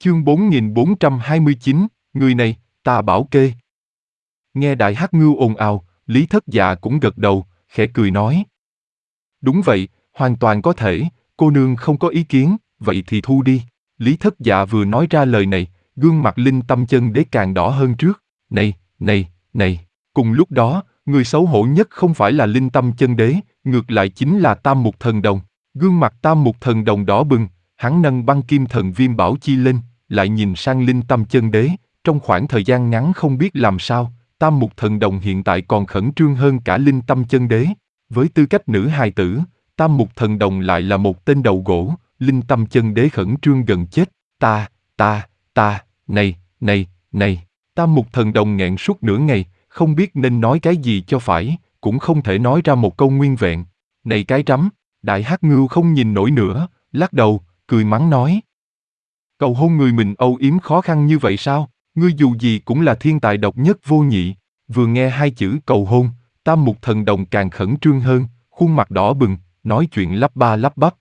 Chương 4429, người này, ta bảo kê. Nghe Đại Hắc Ngưu ồn ào, Lý Thất Dạ cũng gật đầu, khẽ cười nói. Đúng vậy, hoàn toàn có thể, cô nương không có ý kiến, vậy thì thu đi. Lý Thất Dạ vừa nói ra lời này, gương mặt Linh Tâm Chân Đế càng đỏ hơn trước. Này. Cùng lúc đó, người xấu hổ nhất không phải là Linh Tâm Chân Đế, ngược lại chính là Tam Mục Thần Đồng. Gương mặt Tam Mục Thần Đồng đỏ bừng, hắn nâng băng kim thần viêm bảo chi lên, lại nhìn sang Linh Tâm Chân Đế. Trong khoảng thời gian ngắn không biết làm sao, Tam Mục Thần Đồng hiện tại còn khẩn trương hơn cả Linh Tâm Chân Đế. Với tư cách nữ hài tử, Tam Mục Thần Đồng lại là một tên đầu gỗ. Linh Tâm Chân Đế khẩn trương gần chết. Này. Tam Mục Thần Đồng nghẹn suốt nửa ngày, không biết nên nói cái gì cho phải, cũng không thể nói ra một câu nguyên vẹn. Này cái rắm, Đại Hắc Ngưu không nhìn nổi nữa, lắc đầu, cười mắng nói. Cầu hôn người mình âu yếm khó khăn như vậy sao? Ngươi dù gì cũng là thiên tài độc nhất vô nhị. Vừa nghe hai chữ cầu hôn, Tam Mục Thần Đồng càng khẩn trương hơn, khuôn mặt đỏ bừng, nói chuyện lắp ba lắp bắp.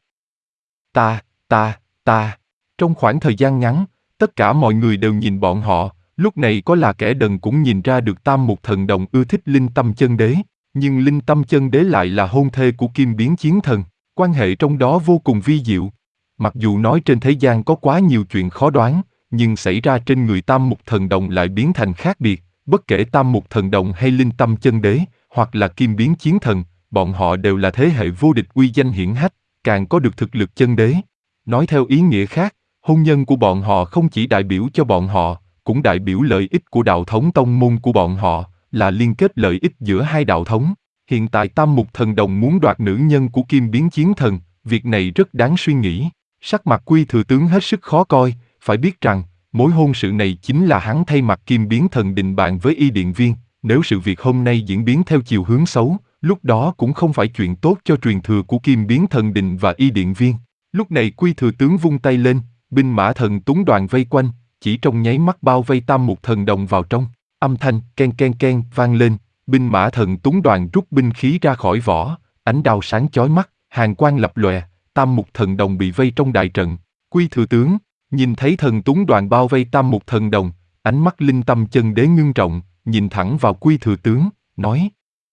Ta. Trong khoảng thời gian ngắn, tất cả mọi người đều nhìn bọn họ, lúc này có là kẻ đần cũng nhìn ra được Tam Mục Thần Đồng ưa thích Linh Tâm Chân Đế, nhưng Linh Tâm Chân Đế lại là hôn thê của Kim Biến Chiến Thần, quan hệ trong đó vô cùng vi diệu. Mặc dù nói trên thế gian có quá nhiều chuyện khó đoán, nhưng xảy ra trên người Tam Mục Thần Đồng lại biến thành khác biệt, bất kể Tam Mục Thần Đồng hay Linh Tâm Chân Đế, hoặc là Kim Biến Chiến Thần, bọn họ đều là thế hệ vô địch uy danh hiển hách, càng có được thực lực chân đế. Nói theo ý nghĩa khác, hôn nhân của bọn họ không chỉ đại biểu cho bọn họ, cũng đại biểu lợi ích của đạo thống tông môn của bọn họ, là liên kết lợi ích giữa hai đạo thống. Hiện tại Tam Mục Thần Đồng muốn đoạt nữ nhân của Kim Biến Chiến Thần, việc này rất đáng suy nghĩ. Sắc mặt Quy Thừa Tướng hết sức khó coi, phải biết rằng, mối hôn sự này chính là hắn thay mặt Kim Biến Thần định bạn với Y Điện Viên, nếu sự việc hôm nay diễn biến theo chiều hướng xấu, lúc đó cũng không phải chuyện tốt cho truyền thừa của Kim Biến Thần Đình và Y Điện Viên. Lúc này Quy Thừa Tướng vung tay lên, binh mã thần túng đoàn vây quanh, chỉ trong nháy mắt bao vây Tam Mục Thần Đồng vào trong. Âm thanh ken vang lên, binh mã thần túng đoàn rút binh khí ra khỏi vỏ, ánh đao sáng chói mắt, hàn quang lập lòe, Tam Mục Thần Đồng bị vây trong đại trận. Quy Thừa Tướng nhìn thấy thần túng đoàn bao vây Tam Mục Thần Đồng, ánh mắt Linh Tâm Chân Đế ngưng trọng, nhìn thẳng vào Quy Thừa Tướng, nói: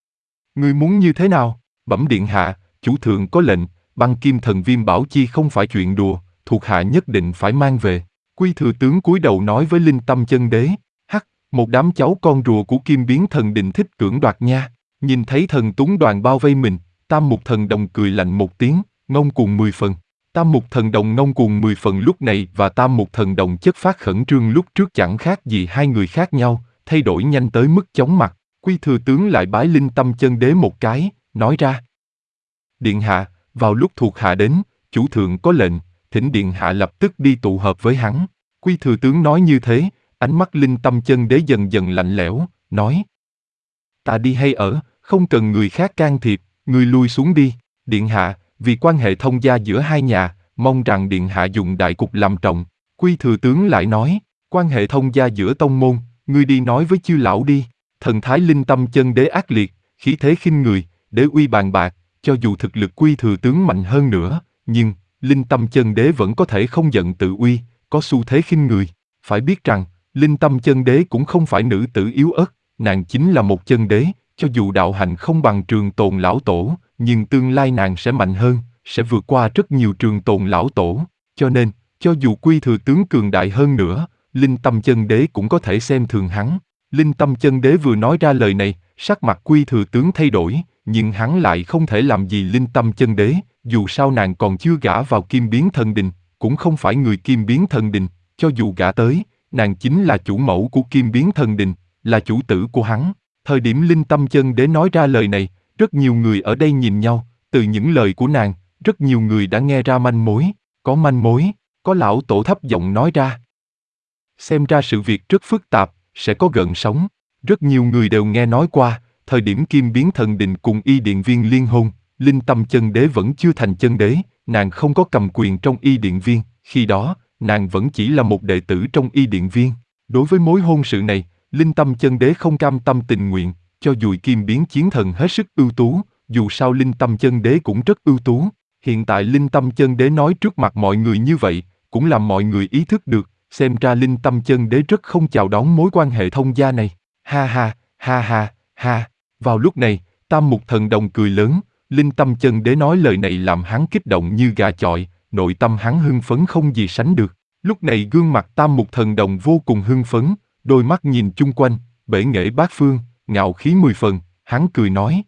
Ngươi muốn như thế nào? Bẩm điện hạ, chủ thượng có lệnh, băng kim thần viêm bảo chi không phải chuyện đùa, thuộc hạ nhất định phải mang về. Quy Thừa Tướng cúi đầu nói với Linh Tâm Chân Đế: một đám cháu con rùa của Kim Biến Thần Đình thích cưỡng đoạt nha. Nhìn thấy thần túng đoàn bao vây mình, Tam Mục Thần Đồng cười lạnh một tiếng, ngông cuồng 10 phần. Tam Mục Thần Đồng ngông cuồng 10 phần lúc này và Tam Mục Thần Đồng chất phát khẩn trương lúc trước chẳng khác gì hai người khác nhau, thay đổi nhanh tới mức chóng mặt. Quy Thừa Tướng lại bái Linh Tâm Chân Đế một cái, nói ra: Điện hạ, vào lúc thuộc hạ đến, chủ thượng có lệnh, thỉnh điện hạ lập tức đi tụ hợp với hắn. Quy Thừa Tướng nói như thế, ánh mắt Linh Tâm Chân Đế dần dần lạnh lẽo, nói: Ta đi hay ở, không cần người khác can thiệp, ngươi lui xuống đi. Điện hạ, vì quan hệ thông gia giữa hai nhà, mong rằng điện hạ dùng đại cục làm trọng. Quy Thừa Tướng lại nói: Quan hệ thông gia giữa tông môn, ngươi đi nói với chư lão đi. Thần thái Linh Tâm Chân Đế ác liệt, khí thế khinh người, đế uy bàn bạc, cho dù thực lực Quy Thừa Tướng mạnh hơn nữa, nhưng Linh Tâm Chân Đế vẫn có thể không giận tự uy, có xu thế khinh người. Phải biết rằng, Linh Tâm Chân Đế cũng không phải nữ tử yếu ớt, nàng chính là một chân đế, cho dù đạo hạnh không bằng Trường Tồn lão tổ, nhưng tương lai nàng sẽ mạnh hơn, sẽ vượt qua rất nhiều Trường Tồn lão tổ, cho nên, cho dù Quy Thừa Tướng cường đại hơn nữa, Linh Tâm Chân Đế cũng có thể xem thường hắn. Linh Tâm Chân Đế vừa nói ra lời này, sắc mặt Quy Thừa Tướng thay đổi, nhưng hắn lại không thể làm gì Linh Tâm Chân Đế, dù sao nàng còn chưa gả vào Kim Biến Thần Đình, cũng không phải người Kim Biến Thần Đình, cho dù gả tới, nàng chính là chủ mẫu của Kim Biến Thần Đình, là chủ tử của hắn. Thời điểm Linh Tâm Chân Đế nói ra lời này, rất nhiều người ở đây nhìn nhau, từ những lời của nàng, rất nhiều người đã nghe ra manh mối, có lão tổ thấp giọng nói ra. Xem ra sự việc rất phức tạp, sẽ có gợn sóng. Rất nhiều người đều nghe nói qua, thời điểm Kim Biến Thần Đình cùng Y Điện Viên liên hôn, Linh Tâm Chân Đế vẫn chưa thành chân đế, nàng không có cầm quyền trong Y Điện Viên, khi đó, nàng vẫn chỉ là một đệ tử trong Y Điện Viên. Đối với mối hôn sự này, Linh Tâm Chân Đế không cam tâm tình nguyện, cho dù Kim Biến Chiến Thần hết sức ưu tú, dù sao Linh Tâm Chân Đế cũng rất ưu tú. Hiện tại Linh Tâm Chân Đế nói trước mặt mọi người như vậy, cũng làm mọi người ý thức được, xem ra Linh Tâm Chân Đế rất không chào đón mối quan hệ thông gia này. Ha ha, ha ha, ha. Vào lúc này, Tam Mục Thần Đồng cười lớn, Linh Tâm Chân Đế nói lời này làm hắn kích động như gà chọi, nội tâm hắn hưng phấn không gì sánh được. Lúc này gương mặt Tam Mục Thần Đồng vô cùng hưng phấn, đôi mắt nhìn chung quanh, bể nghệ bát phương, ngạo khí 10 phần, hắn cười nói.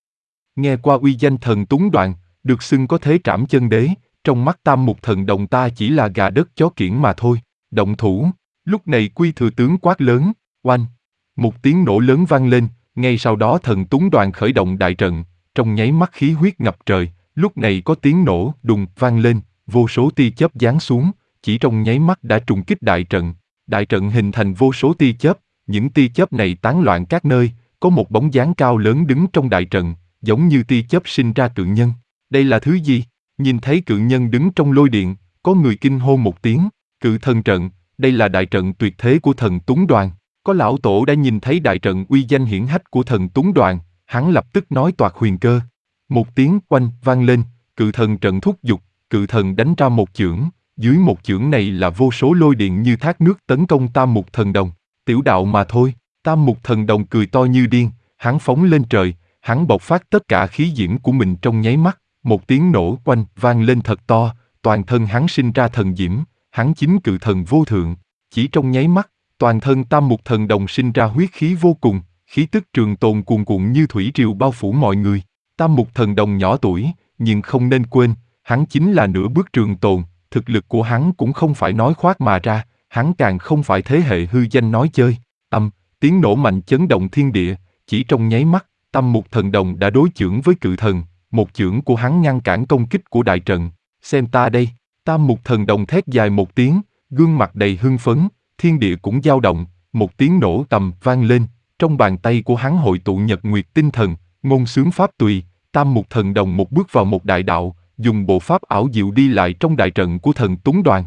Nghe qua uy danh Thần Tuấn Đoạn, được xưng có thế trảm chân đế, trong mắt Tam Mục Thần Đồng ta chỉ là gà đất chó kiểng mà thôi. Động thủ. Lúc này Quy Thừa Tướng quát lớn, oanh. Một tiếng nổ lớn vang lên, ngay sau đó Thần Tuấn Đoàn khởi động đại trận, trong nháy mắt khí huyết ngập trời, lúc này có tiếng nổ đùng vang lên, vô số tia chớp giáng xuống, chỉ trong nháy mắt đã trùng kích đại trận. Đại trận hình thành vô số tia chớp, những tia chớp này tán loạn các nơi, có một bóng dáng cao lớn đứng trong đại trận, giống như tia chớp sinh ra cự nhân. Đây là thứ gì? Nhìn thấy cự nhân đứng trong lôi điện, có người kinh hô một tiếng, Cự Thần Trận, đây là đại trận tuyệt thế của Thần Tuấn Đoàn. Có lão tổ đã nhìn thấy đại trận uy danh hiển hách của Thần Tuấn Đoàn, hắn lập tức nói toạc huyền cơ. Một tiếng oanh vang lên, Cự Thần Trận thúc giục, Cự Thần đánh ra một chưởng, dưới một chưởng này là vô số lôi điện như thác nước tấn công Tam Mục Thần Đồng. Tiểu đạo mà thôi. Tam Mục Thần Đồng cười to như điên, hắn phóng lên trời, hắn bộc phát tất cả khí diễm của mình trong nháy mắt, một tiếng nổ oanh vang lên thật to, toàn thân hắn sinh ra thần diễm, hắn chính Cự Thần vô thượng. Chỉ trong nháy mắt, toàn thân Tam Mục Thần Đồng sinh ra huyết khí vô cùng, khí tức trường tồn cuồn cuộn như thủy triều bao phủ mọi người. Tam Mục Thần Đồng nhỏ tuổi, nhưng không nên quên, hắn chính là nửa bước trường tồn, thực lực của hắn cũng không phải nói khoác mà ra, hắn càng không phải thế hệ hư danh nói chơi. Tiếng nổ mạnh chấn động thiên địa, chỉ trong nháy mắt, Tam Mục Thần Đồng đã đối chưởng với Cự Thần, một chưởng của hắn ngăn cản công kích của đại trận. Xem ta đây. Tam Mục Thần Đồng thét dài một tiếng, gương mặt đầy hưng phấn, thiên địa cũng dao động, một tiếng nổ tầm vang lên, trong bàn tay của hắn hội tụ nhật nguyệt tinh thần, ngôn sướng pháp tùy, Tam Mục Thần Đồng một bước vào một đại đạo, dùng bộ pháp ảo diệu đi lại trong đại trận của Thần Tuấn Đoàn.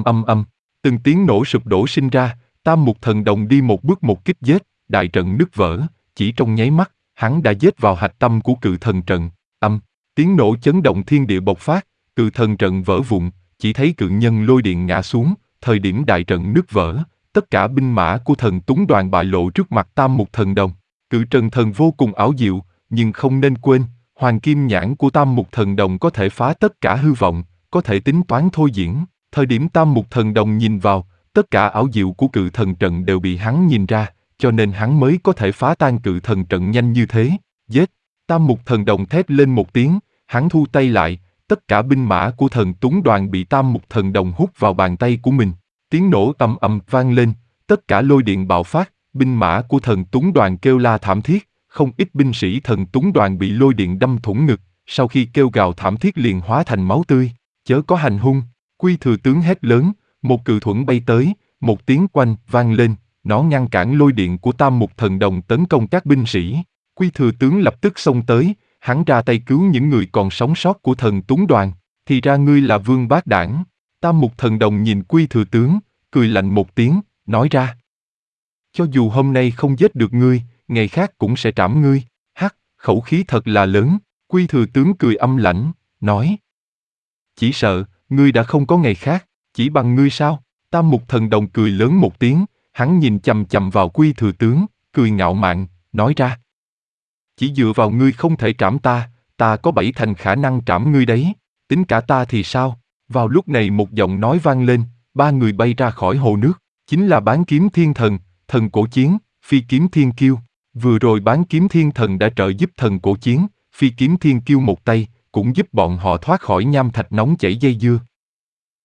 Từng tiếng nổ sụp đổ sinh ra, Tam Mục Thần Đồng đi một bước một kích giết, đại trận nứt vỡ, chỉ trong nháy mắt, hắn đã giết vào hạch tâm của Cự Thần Trận. Tiếng nổ chấn động thiên địa bộc phát, Cự Thần Trận vỡ vụn, chỉ thấy cự nhân lôi điện ngã xuống, thời điểm đại trận nứt vỡ, tất cả binh mã của Thần Tuấn Đoàn bại lộ trước mặt Tam Mục Thần Đồng. Cự Trần Thần vô cùng ảo diệu, nhưng không nên quên, Hoàng Kim Nhãn của Tam Mục Thần Đồng có thể phá tất cả hư vọng, có thể tính toán thôi diễn. Thời điểm Tam Mục Thần Đồng nhìn vào, tất cả ảo diệu của Cự Thần Trận đều bị hắn nhìn ra, cho nên hắn mới có thể phá tan Cự Thần Trận nhanh như thế. Giết! Tam Mục Thần Đồng thét lên một tiếng, hắn thu tay lại, tất cả binh mã của Thần Tuấn Đoàn bị Tam Mục Thần Đồng hút vào bàn tay của mình. Tiếng nổ ầm ầm vang lên, tất cả lôi điện bạo phát, binh mã của Thần Tuấn Đoàn kêu la thảm thiết, không ít binh sĩ Thần Tuấn Đoàn bị lôi điện đâm thủng ngực, sau khi kêu gào thảm thiết liền hóa thành máu tươi. Chớ có hành hung! Quy Thừa Tướng hét lớn, một cự thuẫn bay tới, một tiếng oanh vang lên, nó ngăn cản lôi điện của Tam Mục Thần Đồng tấn công các binh sĩ. Quy Thừa Tướng lập tức xông tới, hắn ra tay cứu những người còn sống sót của Thần Tuấn Đoàn. Thì ra ngươi là Vương Bát Đảng. Tam Mục Thần Đồng nhìn Quy Thừa Tướng, cười lạnh một tiếng, nói ra. Cho dù hôm nay không giết được ngươi, ngày khác cũng sẽ trảm ngươi. Hắc, khẩu khí thật là lớn. Quy Thừa Tướng cười âm lãnh, nói. Chỉ sợ, ngươi đã không có ngày khác, chỉ bằng ngươi sao? Tam Mục Thần Đồng cười lớn một tiếng, hắn nhìn chằm chằm vào Quy Thừa Tướng, cười ngạo mạn, nói ra. Chỉ dựa vào ngươi không thể trảm ta có 7 thành khả năng trảm ngươi đấy, tính cả ta thì sao? Vào lúc này một giọng nói vang lên, 3 người bay ra khỏi hồ nước, chính là Bán Kiếm Thiên Thần, Thần Cổ Chiến, Phi Kiếm Thiên Kiêu. Vừa rồi Bán Kiếm Thiên Thần đã trợ giúp Thần Cổ Chiến, Phi Kiếm Thiên Kiêu một tay, cũng giúp bọn họ thoát khỏi nham thạch nóng chảy dây dưa.